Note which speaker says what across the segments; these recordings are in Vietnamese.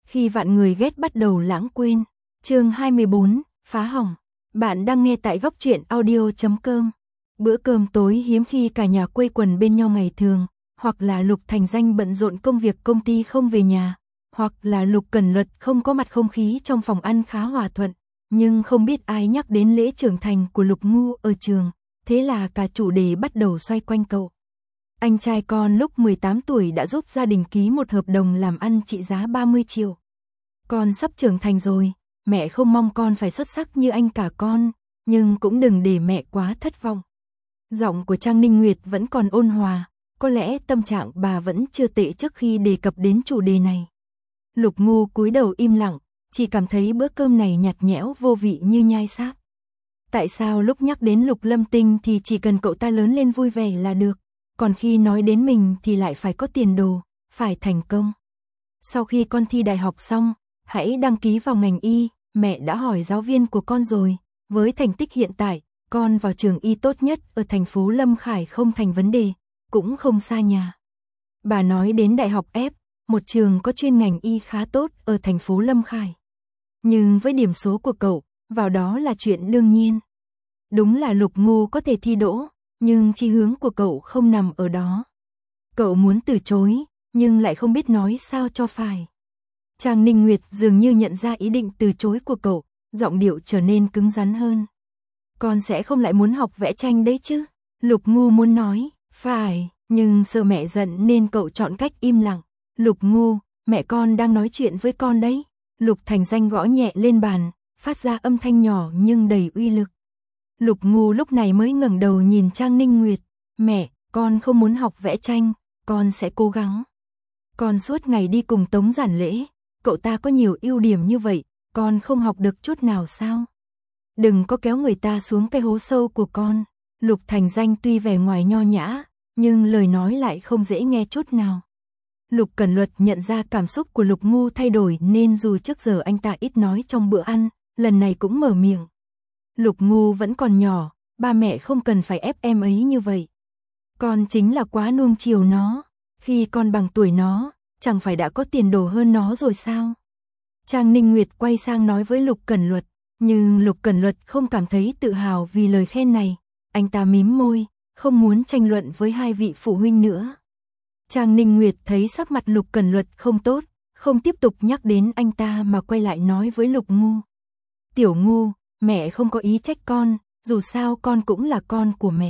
Speaker 1: Khi vạn người ghét bắt đầu lãng quên. Chương 24, phá hỏng. Bạn đang nghe tại góc truyện audio.com. Bữa cơm tối hiếm khi cả nhà quây quần bên nhau ngày thường, hoặc là Lục Thành Danh bận rộn công việc công ty không về nhà, hoặc là Lục Cẩn Luật không có mặt, không khí trong phòng ăn khá hòa thuận, nhưng không biết ai nhắc đến lễ trưởng thành của Lục Ngu ở trường, thế là cả chủ đề bắt đầu xoay quanh cậu. Anh trai con lúc 18 tuổi đã giúp gia đình ký một hợp đồng làm ăn trị giá 30 triệu. Con sắp trưởng thành rồi, mẹ không mong con phải xuất sắc như anh cả con, nhưng cũng đừng để mẹ quá thất vọng. Giọng của Trang Ninh Nguyệt vẫn còn ôn hòa, có lẽ tâm trạng bà vẫn chưa tệ trước khi đề cập đến chủ đề này. Lục Ngu cúi đầu im lặng, chỉ cảm thấy bữa cơm này nhạt nhẽo vô vị như nhai xác. Tại sao lúc nhắc đến Lục Lâm Tinh thì chỉ cần cậu ta lớn lên vui vẻ là được, còn khi nói đến mình thì lại phải có tiền đồ, phải thành công. Sau khi con thi đại học xong, hãy đăng ký vào ngành y, mẹ đã hỏi giáo viên của con rồi, với thành tích hiện tại, con vào trường y tốt nhất ở thành phố Lâm Khải không thành vấn đề, cũng không xa nhà. Bà nói đến Đại học F, một trường có chuyên ngành y khá tốt ở thành phố Lâm Khải. Nhưng với điểm số của cậu, vào đó là chuyện đương nhiên. Đúng là Lục Ngu có thể thi đỗ, nhưng chí hướng của cậu không nằm ở đó. Cậu muốn từ chối, nhưng lại không biết nói sao cho phải. Trang Ninh Nguyệt dường như nhận ra ý định từ chối của cậu, giọng điệu trở nên cứng rắn hơn. Con sẽ không lại muốn học vẽ tranh đấy chứ? Lục Ngu muốn nói, phải, nhưng sợ mẹ giận nên cậu chọn cách im lặng. Lục Ngu, mẹ con đang nói chuyện với con đấy. Lục Thành Danh gõ nhẹ lên bàn, phát ra âm thanh nhỏ nhưng đầy uy lực. Lục Ngu lúc này mới ngẩng đầu nhìn Trang Ninh Nguyệt. Mẹ, con không muốn học vẽ tranh, con sẽ cố gắng. Con suốt ngày đi cùng Tống Giản Lễ, cậu ta có nhiều ưu điểm như vậy, con không học được chút nào sao? Đừng có kéo người ta xuống cái hố sâu của con. Lục Thành Danh tuy vẻ ngoài nho nhã, nhưng lời nói lại không dễ nghe chút nào. Lục Cẩn Luật nhận ra cảm xúc của Lục Ngu thay đổi nên dù trước giờ anh ta ít nói trong bữa ăn, lần này cũng mở miệng. Lục Ngu vẫn còn nhỏ, ba mẹ không cần phải ép em ấy như vậy. Con chính là quá nuông chiều nó, khi con bằng tuổi nó, chẳng phải đã có tiền đồ hơn nó rồi sao? Trang Ninh Nguyệt quay sang nói với Lục Cẩn Luật, nhưng Lục Cẩn Luật không cảm thấy tự hào vì lời khen này, anh ta mím môi, không muốn tranh luận với hai vị phụ huynh nữa. Trang Ninh Nguyệt thấy sắc mặt Lục Cẩn Luật không tốt, không tiếp tục nhắc đến anh ta mà quay lại nói với Lục Ngu. Tiểu Ngu, mẹ không có ý trách con, dù sao con cũng là con của mẹ.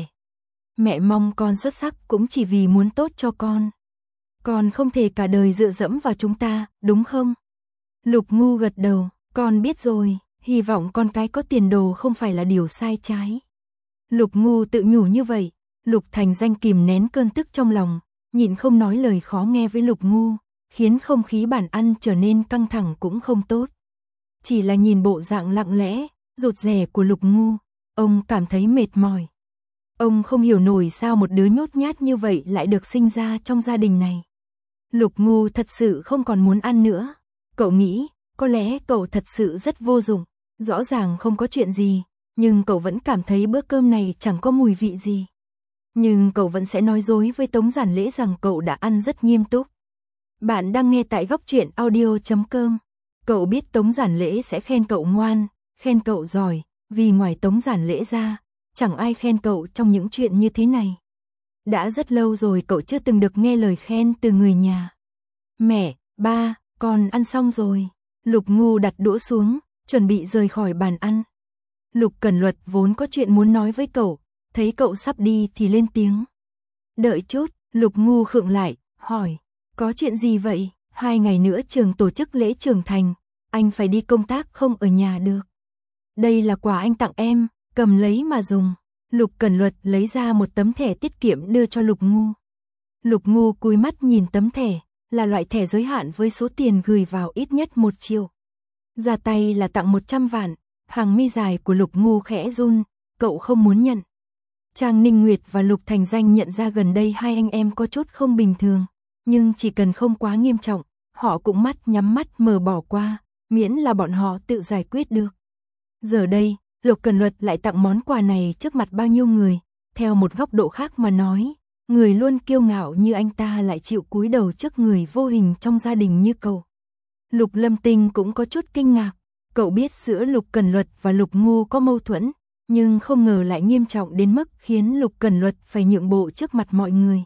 Speaker 1: Mẹ mong con xuất sắc cũng chỉ vì muốn tốt cho con. Con không thể cả đời dựa dẫm vào chúng ta, đúng không? Lục Ngu gật đầu, con biết rồi, hy vọng con cái có tiền đồ không phải là điều sai trái. Lục Ngu tự nhủ như vậy, Lục Thành Danh kìm nén cơn tức trong lòng, nhịn không nói lời khó nghe với Lục Ngu, khiến không khí bàn ăn trở nên căng thẳng cũng không tốt. Chỉ là nhìn bộ dạng lặng lẽ, rụt rè của Lục Ngu, ông cảm thấy mệt mỏi. Ông không hiểu nổi sao một đứa nhút nhát như vậy lại được sinh ra trong gia đình này. Lục Ngu thật sự không còn muốn ăn nữa. Cậu nghĩ, có lẽ cậu thật sự rất vô dụng, rõ ràng không có chuyện gì, nhưng cậu vẫn cảm thấy bữa cơm này chẳng có mùi vị gì. Nhưng cậu vẫn sẽ nói dối với Tống Giản Lễ rằng cậu đã ăn rất nghiêm túc. Bạn đang nghe tại góc truyện audio.com. Cậu biết Tống Giản Lễ sẽ khen cậu ngoan, khen cậu giỏi, vì ngoài Tống Giản Lễ ra, chẳng ai khen cậu trong những chuyện như thế này. Đã rất lâu rồi cậu chưa từng được nghe lời khen từ người nhà. Mẹ, ba, con ăn xong rồi. Lục Ngu đặt đũa xuống, chuẩn bị rời khỏi bàn ăn. Lục Cẩn Luật vốn có chuyện muốn nói với cậu, thấy cậu sắp đi thì lên tiếng. Đợi chút, Lục Ngu khựng lại, hỏi, có chuyện gì vậy? 2 ngày nữa trường tổ chức lễ trưởng thành, anh phải đi công tác không ở nhà được. Đây là quà anh tặng em, cầm lấy mà dùng. Lục Cẩn Luật lấy ra một tấm thẻ tiết kiệm đưa cho Lục Ngu. Lục Ngu cúi mắt nhìn tấm thẻ, là loại thẻ giới hạn với số tiền gửi vào ít nhất 1 triệu. Ra tay là tặng 100 vạn, hàng mi dài của Lục Ngu khẽ run, cậu không muốn nhận. Trang Ninh Nguyệt và Lục Thành Danh nhận ra gần đây hai anh em có chút không bình thường, nhưng chỉ cần không quá nghiêm trọng, họ cũng mắt nhắm mắt mở bỏ qua, miễn là bọn họ tự giải quyết được. Giờ đây, Lục Cẩn Luật lại tặng món quà này trước mặt bao nhiêu người, theo một góc độ khác mà nói, người luôn kiêu ngạo như anh ta lại chịu cúi đầu trước người vô hình trong gia đình như cậu. Lục Lâm Tinh cũng có chút kinh ngạc. Cậu biết giữa Lục Cẩn Luật và Lục Ngu có mâu thuẫn, nhưng không ngờ lại nghiêm trọng đến mức khiến Lục Cẩn Luật phải nhượng bộ trước mặt mọi người.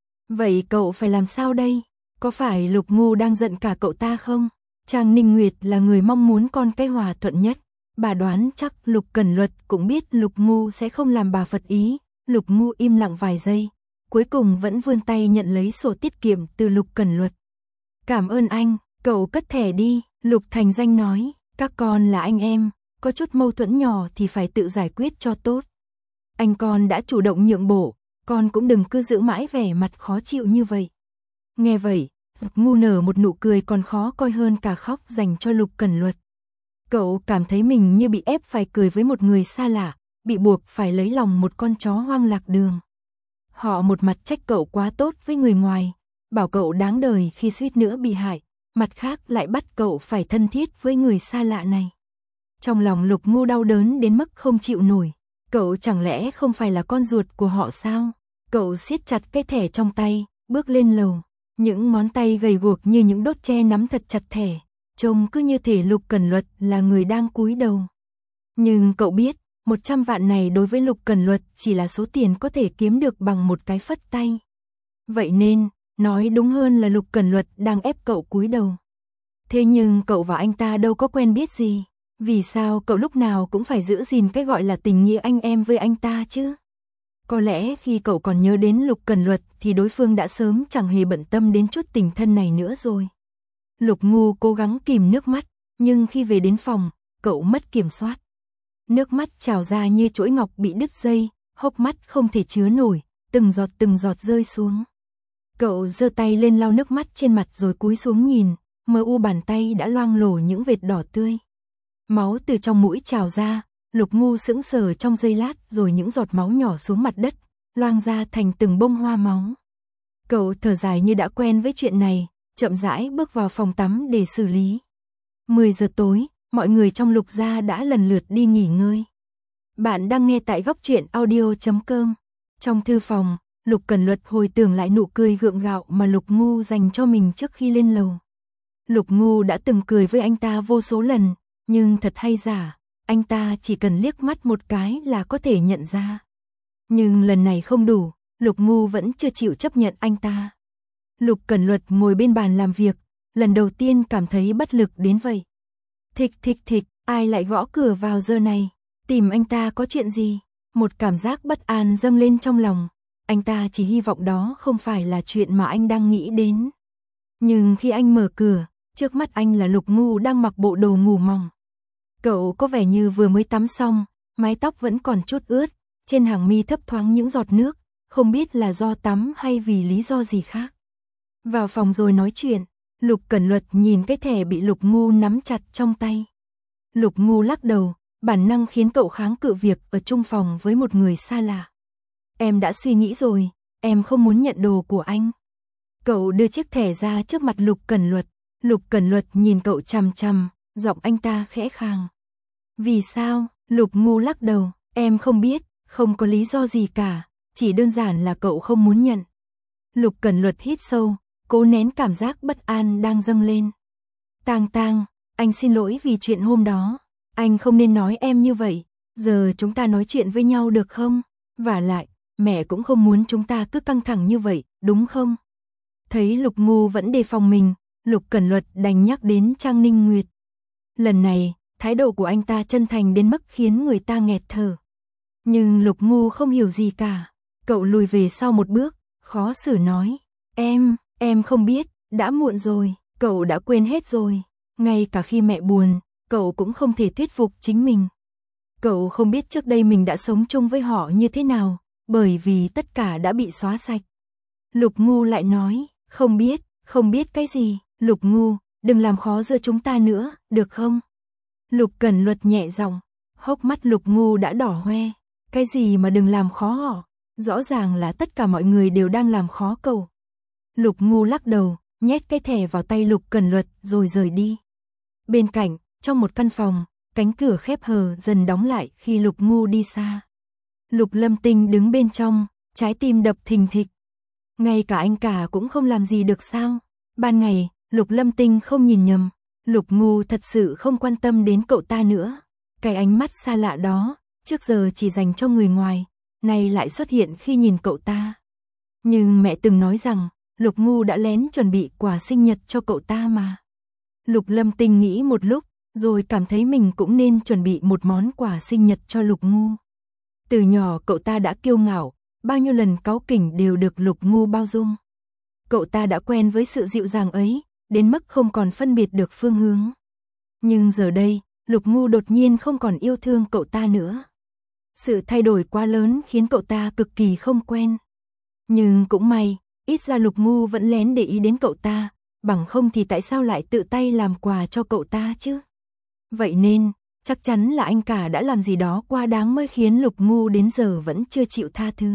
Speaker 1: Vậy cậu phải làm sao đây? Có phải Lục Ngu đang giận cả cậu ta không? Trang Ninh Nguyệt là người mong muốn con cái hòa thuận nhất. Bà đoán chắc Lục Cẩn Luật cũng biết Lục Ngu sẽ không làm bà phật ý. Lục Ngu im lặng vài giây, cuối cùng vẫn vươn tay nhận lấy sổ tiết kiệm từ Lục Cẩn Luật. Cảm ơn anh, cậu cất thẻ đi, Lục Thành Danh nói, các con là anh em, có chút mâu thuẫn nhỏ thì phải tự giải quyết cho tốt. Anh con đã chủ động nhượng bộ, con cũng đừng cứ giữ mãi vẻ mặt khó chịu như vậy. Nghe vậy, Lục Ngu nở một nụ cười còn khó coi hơn cả khóc dành cho Lục Cẩn Luật. Cậu cảm thấy mình như bị ép phải cười với một người xa lạ, bị buộc phải lấy lòng một con chó hoang lạc đường. Họ một mặt trách cậu quá tốt với người ngoài, bảo cậu đáng đời khi suýt nữa bị hại, mặt khác lại bắt cậu phải thân thiết với người xa lạ này. Trong lòng Lục Ngu đau đớn đến mức không chịu nổi, cậu chẳng lẽ không phải là con ruột của họ sao? Cậu siết chặt cái thẻ trong tay, bước lên lầu, những ngón tay gầy guộc như những đốt tre nắm thật chặt thẻ, trông cứ như thể Lục Cẩn Luật là người đang cúi đầu. Nhưng cậu biết, 100 vạn này đối với Lục Cẩn Luật chỉ là số tiền có thể kiếm được bằng một cái phất tay. Vậy nên, nói đúng hơn là Lục Cẩn Luật đang ép cậu cúi đầu. Thế nhưng cậu và anh ta đâu có quen biết gì, vì sao cậu lúc nào cũng phải giữ gìn cái gọi là tình nghĩa anh em với anh ta chứ? Có lẽ khi cậu còn nhớ đến Lục Cẩn Luật thì đối phương đã sớm chẳng hề bận tâm đến chút tình thân này nữa rồi. Lục Ngu cố gắng kìm nước mắt, nhưng khi về đến phòng, cậu mất kiểm soát. Nước mắt trào ra như chuỗi ngọc bị đứt dây, hốc mắt không thể chứa nổi, từng giọt rơi xuống. Cậu giơ tay lên lau nước mắt trên mặt rồi cúi xuống nhìn, mờ u bàn tay đã loang lổ những vệt đỏ tươi. Máu từ trong mũi trào ra, Lục Ngu sững sờ trong giây lát rồi những giọt máu nhỏ xuống mặt đất, loang ra thành từng bông hoa máu. Cậu thở dài như đã quen với chuyện này, chậm rãi bước vào phòng tắm để xử lý. 10 giờ tối, mọi người trong Lục gia đã lần lượt đi nghỉ ngơi. Bạn đang nghe tại góc truyện audio.com. Trong thư phòng, Lục Cẩn Luật hồi tưởng lại nụ cười gượng gạo mà Lục Ngu dành cho mình trước khi lên lầu. Lục Ngu đã từng cười với anh ta vô số lần, nhưng thật hay giả, anh ta chỉ cần liếc mắt một cái là có thể nhận ra. Nhưng lần này không đủ, Lục Ngu vẫn chưa chịu chấp nhận anh ta. Lục Cẩn Luật ngồi bên bàn làm việc, lần đầu tiên cảm thấy bất lực đến vậy. Thịch, ai lại gõ cửa vào giờ này? Tìm anh ta có chuyện gì? Một cảm giác bất an dâng lên trong lòng. Anh ta chỉ hy vọng đó không phải là chuyện mà anh đang nghĩ đến. Nhưng khi anh mở cửa, trước mắt anh là Lục Ngu đang mặc bộ đồ ngủ mỏng. Cậu có vẻ như vừa mới tắm xong, mái tóc vẫn còn chút ướt, trên hàng mi thấp thoáng những giọt nước, không biết là do tắm hay vì lý do gì khác. Vào phòng rồi nói chuyện, Lục Cẩn Luật nhìn cái thẻ bị Lục Ngu nắm chặt trong tay. Lục Ngu lắc đầu, bản năng khiến cậu kháng cự việc ở chung phòng với một người xa lạ. Em đã suy nghĩ rồi, em không muốn nhận đồ của anh. Cậu đưa chiếc thẻ ra trước mặt Lục Cẩn Luật. Lục Cẩn Luật nhìn cậu chằm chằm, giọng anh ta khẽ khàng. Vì sao? Lục Ngu lắc đầu, em không biết, không có lý do gì cả, chỉ đơn giản là cậu không muốn nhận. Lục Cẩn Luật hít sâu, cố nén cảm giác bất an đang dâng lên. Tang, anh xin lỗi vì chuyện hôm đó, anh không nên nói em như vậy, giờ chúng ta nói chuyện với nhau được không? Vả lại, mẹ cũng không muốn chúng ta cứ căng thẳng như vậy, đúng không? Thấy Lục Ngu vẫn đề phòng mình, Lục Cẩn Luật đành nhắc đến Trang Ninh Nguyệt. Lần này, thái độ của anh ta chân thành đến mức khiến người ta nghẹt thở. Nhưng Lục Ngu không hiểu gì cả, cậu lùi về sau một bước, khó xử nói. Em không biết, đã muộn rồi, cậu đã quên hết rồi. Ngay cả khi mẹ buồn, cậu cũng không thể thuyết phục chính mình. Cậu không biết trước đây mình đã sống chung với họ như thế nào, bởi vì tất cả đã bị xóa sạch. Lục Ngu lại nói, không biết cái gì, Lục Ngu, đừng làm khó giữa chúng ta nữa, được không? Lục Cẩn Luật nhẹ giọng, hốc mắt Lục Ngu đã đỏ hoe, cái gì mà đừng làm khó họ, rõ ràng là tất cả mọi người đều đang làm khó cậu. Lục Ngu lắc đầu, nhét cái thẻ vào tay Lục Cẩn Luật rồi rời đi. Bên cạnh, trong một căn phòng, cánh cửa khép hờ dần đóng lại khi Lục Ngu đi xa. Lục Lâm Tinh đứng bên trong, trái tim đập thình thịch. Ngay cả anh cả cũng không làm gì được sao? Ban ngày, Lục Lâm Tinh không nhìn nhầm, Lục Ngu thật sự không quan tâm đến cậu ta nữa. Cái ánh mắt xa lạ đó, trước giờ chỉ dành cho người ngoài, nay lại xuất hiện khi nhìn cậu ta. Nhưng mẹ từng nói rằng, Lục Ngu đã lén chuẩn bị quà sinh nhật cho cậu ta mà. Lục Lâm Tinh nghĩ một lúc, rồi cảm thấy mình cũng nên chuẩn bị một món quà sinh nhật cho Lục Ngu. Từ nhỏ cậu ta đã kiêu ngạo, bao nhiêu lần cáu kỉnh đều được Lục Ngu bao dung. Cậu ta đã quen với sự dịu dàng ấy, đến mức không còn phân biệt được phương hướng. Nhưng giờ đây, Lục Ngu đột nhiên không còn yêu thương cậu ta nữa. Sự thay đổi quá lớn khiến cậu ta cực kỳ không quen. Nhưng cũng may, ít ra Lục Ngu vẫn lén để ý đến cậu ta, bằng không thì tại sao lại tự tay làm quà cho cậu ta chứ? Vậy nên, chắc chắn là anh cả đã làm gì đó quá đáng mới khiến Lục Ngu đến giờ vẫn chưa chịu tha thứ.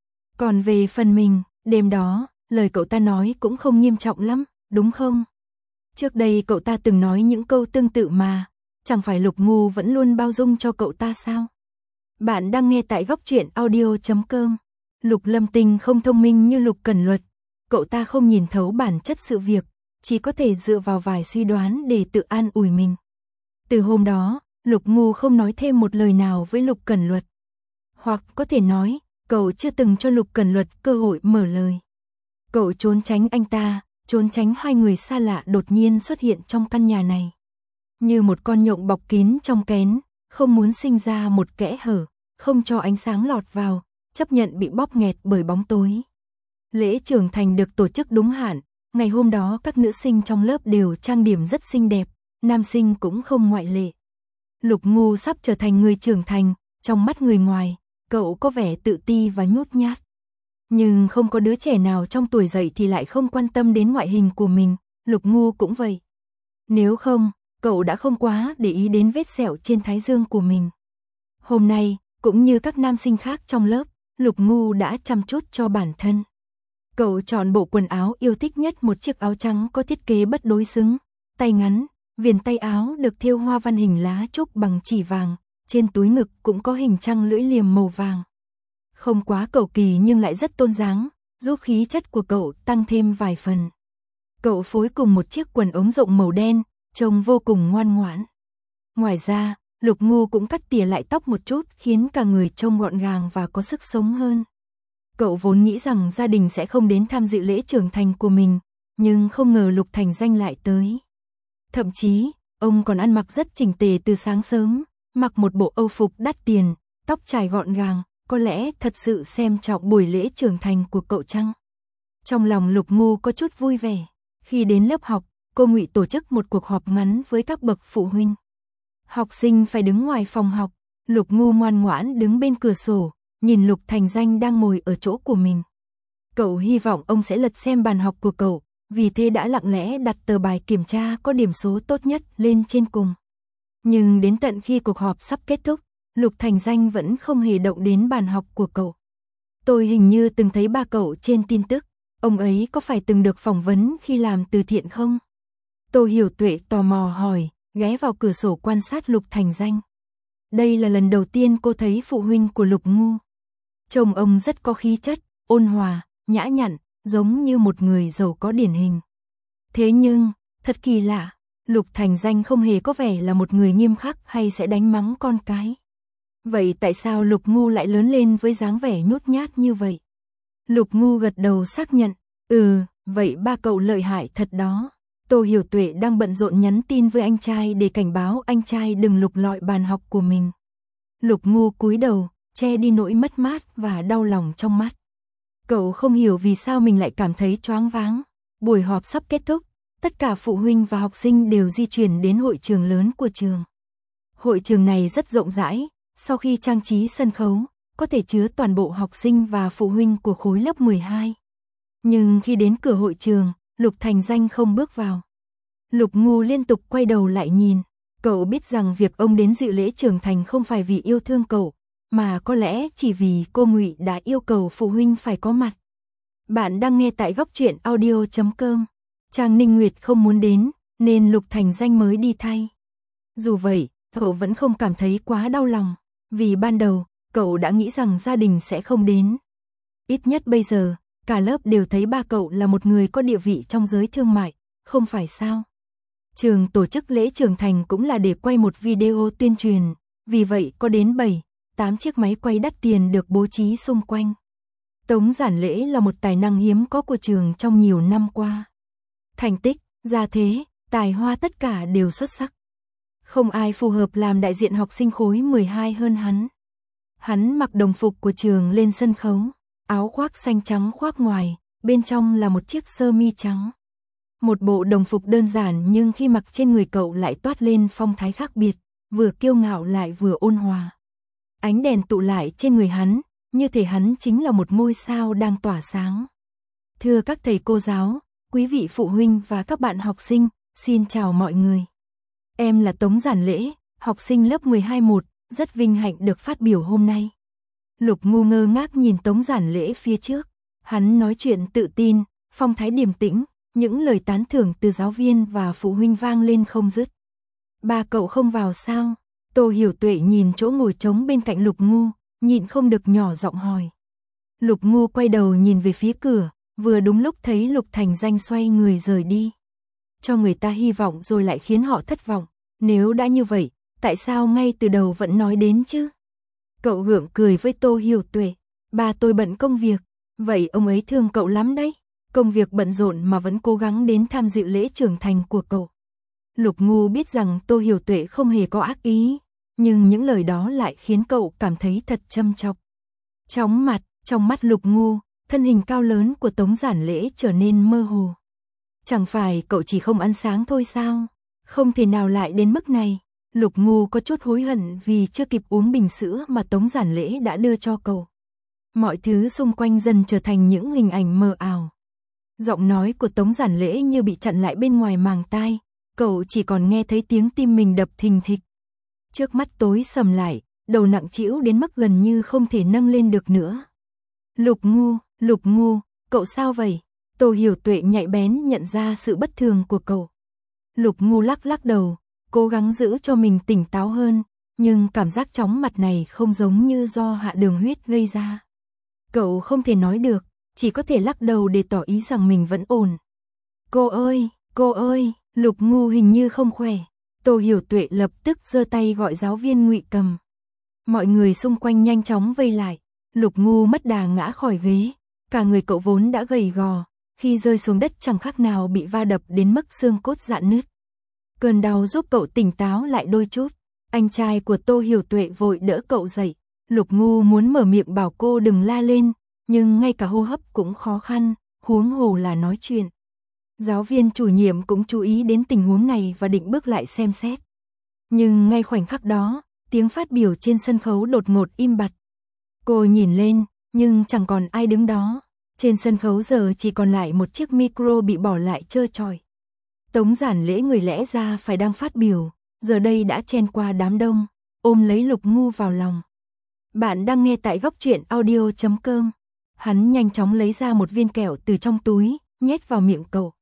Speaker 1: Còn về phần mình, đêm đó, lời cậu ta nói cũng không nghiêm trọng lắm, đúng không? Trước đây cậu ta từng nói những câu tương tự mà, chẳng phải Lục Ngu vẫn luôn bao dung cho cậu ta sao? Bạn đang nghe tại góc truyện audio.com. Lục Lâm Tinh không thông minh như Lục Cẩn Luật, cậu ta không nhìn thấu bản chất sự việc, chỉ có thể dựa vào vài suy đoán để tự an ủi mình. Từ hôm đó, Lục Ngu không nói thêm một lời nào với Lục Cẩn Luật. Hoặc có thể nói, cậu chưa từng cho Lục Cẩn Luật cơ hội mở lời. Cậu trốn tránh anh ta, trốn tránh hai người xa lạ đột nhiên xuất hiện trong căn nhà này. Như một con nhộng bọc kín trong kén, không muốn sinh ra một kẽ hở, không cho ánh sáng lọt vào, chấp nhận bị bóp nghẹt bởi bóng tối. Lễ trưởng thành được tổ chức đúng hạn, ngày hôm đó các nữ sinh trong lớp đều trang điểm rất xinh đẹp, nam sinh cũng không ngoại lệ. Lục Ngu sắp trở thành người trưởng thành, trong mắt người ngoài, cậu có vẻ tự ti và nhút nhát. Nhưng không có đứa trẻ nào trong tuổi dậy thì lại không quan tâm đến ngoại hình của mình, Lục Ngu cũng vậy. Nếu không, cậu đã không quá để ý đến vết sẹo trên thái dương của mình. Hôm nay, cũng như các nam sinh khác trong lớp, Lục Ngu đã chăm chút cho bản thân. Cậu chọn bộ quần áo yêu thích nhất, một chiếc áo trắng có thiết kế bất đối xứng, tay ngắn, viền tay áo được thêu hoa văn hình lá trúc bằng chỉ vàng, trên túi ngực cũng có hình trăng lưỡi liềm màu vàng. Không quá cầu kỳ nhưng lại rất tôn dáng, giúp khí chất của cậu tăng thêm vài phần. Cậu phối cùng một chiếc quần ống rộng màu đen, trông vô cùng ngoan ngoãn. Ngoài ra, Lục Ngu cũng cắt tỉa lại tóc một chút khiến cả người trông gọn gàng và có sức sống hơn. Cậu vốn nghĩ rằng gia đình sẽ không đến tham dự lễ trưởng thành của mình, nhưng không ngờ Lục Thành Danh lại tới. Thậm chí, ông còn ăn mặc rất chỉnh tề từ sáng sớm, mặc một bộ âu phục đắt tiền, tóc trải gọn gàng, có lẽ thật sự xem trọng buổi lễ trưởng thành của cậu chăng? Trong lòng Lục Ngu có chút vui vẻ. Khi đến lớp học, cô Ngụy tổ chức một cuộc họp ngắn với các bậc phụ huynh. Học sinh phải đứng ngoài phòng học, Lục Ngu ngoan ngoãn đứng bên cửa sổ, nhìn Lục Thành Danh đang ngồi ở chỗ của mình. Cậu hy vọng ông sẽ lật xem bàn học của cậu, vì thế đã lặng lẽ đặt tờ bài kiểm tra có điểm số tốt nhất lên trên cùng. Nhưng đến tận khi cuộc họp sắp kết thúc, Lục Thành Danh vẫn không hề động đến bàn học của cậu. Tôi hình như từng thấy ba cậu trên tin tức, ông ấy có phải từng được phỏng vấn khi làm từ thiện không? Tô Hiểu Tuệ tò mò hỏi, ghé vào cửa sổ quan sát Lục Thành Danh. Đây là lần đầu tiên cô thấy phụ huynh của Lục Ngu. Trông ông rất có khí chất, ôn hòa, nhã nhặn, giống như một người giàu có điển hình. Thế nhưng, thật kỳ lạ, Lục Thành Danh không hề có vẻ là một người nghiêm khắc hay sẽ đánh mắng con cái. Vậy tại sao Lục Ngu lại lớn lên với dáng vẻ nhút nhát như vậy? Lục Ngu gật đầu xác nhận, vậy ba cậu lợi hại thật đó. Tô Hiểu Tuệ đang bận rộn nhắn tin với anh trai để cảnh báo anh trai đừng lục lọi bàn học của mình. Lục Ngu cúi đầu, che đi nỗi mất mát và đau lòng trong mắt. Cậu không hiểu vì sao mình lại cảm thấy choáng váng. Buổi họp sắp kết thúc, tất cả phụ huynh và học sinh đều di chuyển đến hội trường lớn của trường. Hội trường này rất rộng rãi, sau khi trang trí sân khấu, có thể chứa toàn bộ học sinh và phụ huynh của khối lớp 12. Nhưng khi đến cửa hội trường, Lục Thành Danh không bước vào. Lục Ngu liên tục quay đầu lại nhìn. Cậu biết rằng việc ông đến dự lễ trưởng thành không phải vì yêu thương cậu, mà có lẽ chỉ vì cô Ngụy đã yêu cầu phụ huynh phải có mặt. Bạn đang nghe tại góc truyện audio.com. Trang Ninh Nguyệt không muốn đến, nên Lục Thành Danh mới đi thay. Dù vậy, cậu vẫn không cảm thấy quá đau lòng, vì ban đầu, cậu đã nghĩ rằng gia đình sẽ không đến. Ít nhất bây giờ, cả lớp đều thấy ba cậu là một người có địa vị trong giới thương mại, không phải sao? Trường tổ chức lễ trưởng thành cũng là để quay một video tuyên truyền, vì vậy có đến 7-8 chiếc máy quay đắt tiền được bố trí xung quanh. Tống Giản Lễ là một tài năng hiếm có của trường trong nhiều năm qua. Thành tích, gia thế, tài hoa tất cả đều xuất sắc. Không ai phù hợp làm đại diện học sinh khối 12 hơn hắn. Hắn mặc đồng phục của trường lên sân khấu, áo khoác xanh trắng khoác ngoài, bên trong là một chiếc sơ mi trắng. Một bộ đồng phục đơn giản nhưng khi mặc trên người cậu lại toát lên phong thái khác biệt, vừa kiêu ngạo lại vừa ôn hòa. Ánh đèn tụ lại trên người hắn, như thể hắn chính là một ngôi sao đang tỏa sáng. Thưa các thầy cô giáo, quý vị phụ huynh và các bạn học sinh, xin chào mọi người. Em là Tống Giản Lễ, học sinh lớp 12-1, rất vinh hạnh được phát biểu hôm nay. Lục Ngu ngơ ngác nhìn Tống Giản Lễ phía trước. Hắn nói chuyện tự tin, phong thái điềm tĩnh, những lời tán thưởng từ giáo viên và phụ huynh vang lên không dứt. Ba cậu không vào sao? Tô Hiểu Tuệ nhìn chỗ ngồi trống bên cạnh Lục Ngu, nhịn không được nhỏ giọng hỏi. Lục Ngu quay đầu nhìn về phía cửa, vừa đúng lúc thấy Lục Thành Danh xoay người rời đi. Cho người ta hy vọng rồi lại khiến họ thất vọng. Nếu đã như vậy, tại sao ngay từ đầu vẫn nói đến chứ? Cậu gượng cười với Tô Hiểu Tuệ. Ba tôi bận công việc. Vậy ông ấy thương cậu lắm đấy. Công việc bận rộn mà vẫn cố gắng đến tham dự lễ trưởng thành của cậu. Lục Ngu biết rằng Tô Hiểu Tuệ không hề có ác ý, nhưng những lời đó lại khiến cậu cảm thấy thật châm chọc. Trong mắt Lục Ngu, thân hình cao lớn của Tống Giản Lễ trở nên mơ hồ. Chẳng phải cậu chỉ không ăn sáng thôi sao? Không thể nào lại đến mức này. Lục Ngu có chút hối hận vì chưa kịp uống bình sữa mà Tống Giản Lễ đã đưa cho cậu. Mọi thứ xung quanh dần trở thành những hình ảnh mờ ảo. Giọng nói của Tống Giản Lễ như bị chặn lại bên ngoài màng tai, cậu chỉ còn nghe thấy tiếng tim mình đập thình thịch. Trước mắt tối sầm lại, đầu nặng trĩu đến mức gần như không thể nâng lên được nữa. Lục Ngu, cậu sao vậy? Tô Hiểu Tuệ nhạy bén nhận ra sự bất thường của cậu. Lục Ngu lắc đầu, cố gắng giữ cho mình tỉnh táo hơn, nhưng cảm giác chóng mặt này không giống như do hạ đường huyết gây ra. Cậu không thể nói được, chỉ có thể lắc đầu để tỏ ý rằng mình vẫn ổn. Cô ơi, Lục Ngu hình như không khỏe. Tô Hiểu Tuệ lập tức giơ tay gọi giáo viên Ngụy Cầm. Mọi người xung quanh nhanh chóng vây lại. Lục Ngu mất đà ngã khỏi ghế, cả người cậu vốn đã gầy gò, khi rơi xuống đất chẳng khác nào bị va đập đến mức xương cốt rạn nứt. Cơn đau giúp cậu tỉnh táo lại đôi chút. Anh trai của Tô Hiểu Tuệ vội đỡ cậu dậy. Lục Ngu muốn mở miệng bảo cô đừng la lên, nhưng ngay cả hô hấp cũng khó khăn, huống hồ là nói chuyện. Giáo viên chủ nhiệm cũng chú ý đến tình huống này và định bước lại xem xét. Nhưng ngay khoảnh khắc đó, tiếng phát biểu trên sân khấu đột ngột im bặt. Cô nhìn lên, nhưng chẳng còn ai đứng đó. Trên sân khấu giờ chỉ còn lại một chiếc micro bị bỏ lại trơ trọi. Tống Giản Lễ người lẽ ra phải đang phát biểu, giờ đây đã chen qua đám đông, ôm lấy Lục Ngu vào lòng. Bạn đang nghe tại góc truyện audio.com. Hắn nhanh chóng lấy ra một viên kẹo từ trong túi, nhét vào miệng cậu.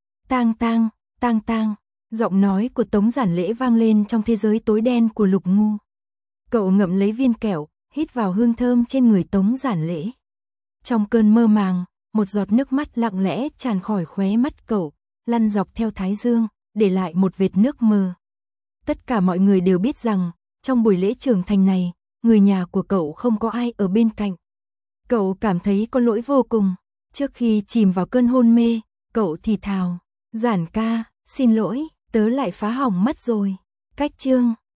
Speaker 1: Tang, giọng nói của Tống Giản Lễ vang lên trong thế giới tối đen của Lục Ngu. Cậu ngậm lấy viên kẹo, hít vào hương thơm trên người Tống Giản Lễ. Trong cơn mơ màng, một giọt nước mắt lặng lẽ tràn khỏi khóe mắt cậu, lăn dọc theo thái dương, để lại một vệt nước mờ. Tất cả mọi người đều biết rằng, trong buổi lễ trưởng thành này, người nhà của cậu không có ai ở bên cạnh. Cậu cảm thấy có lỗi vô cùng. Trước khi chìm vào cơn hôn mê, cậu thì thào, Giản ca, xin lỗi, tớ lại phá hỏng mất rồi. Cách chương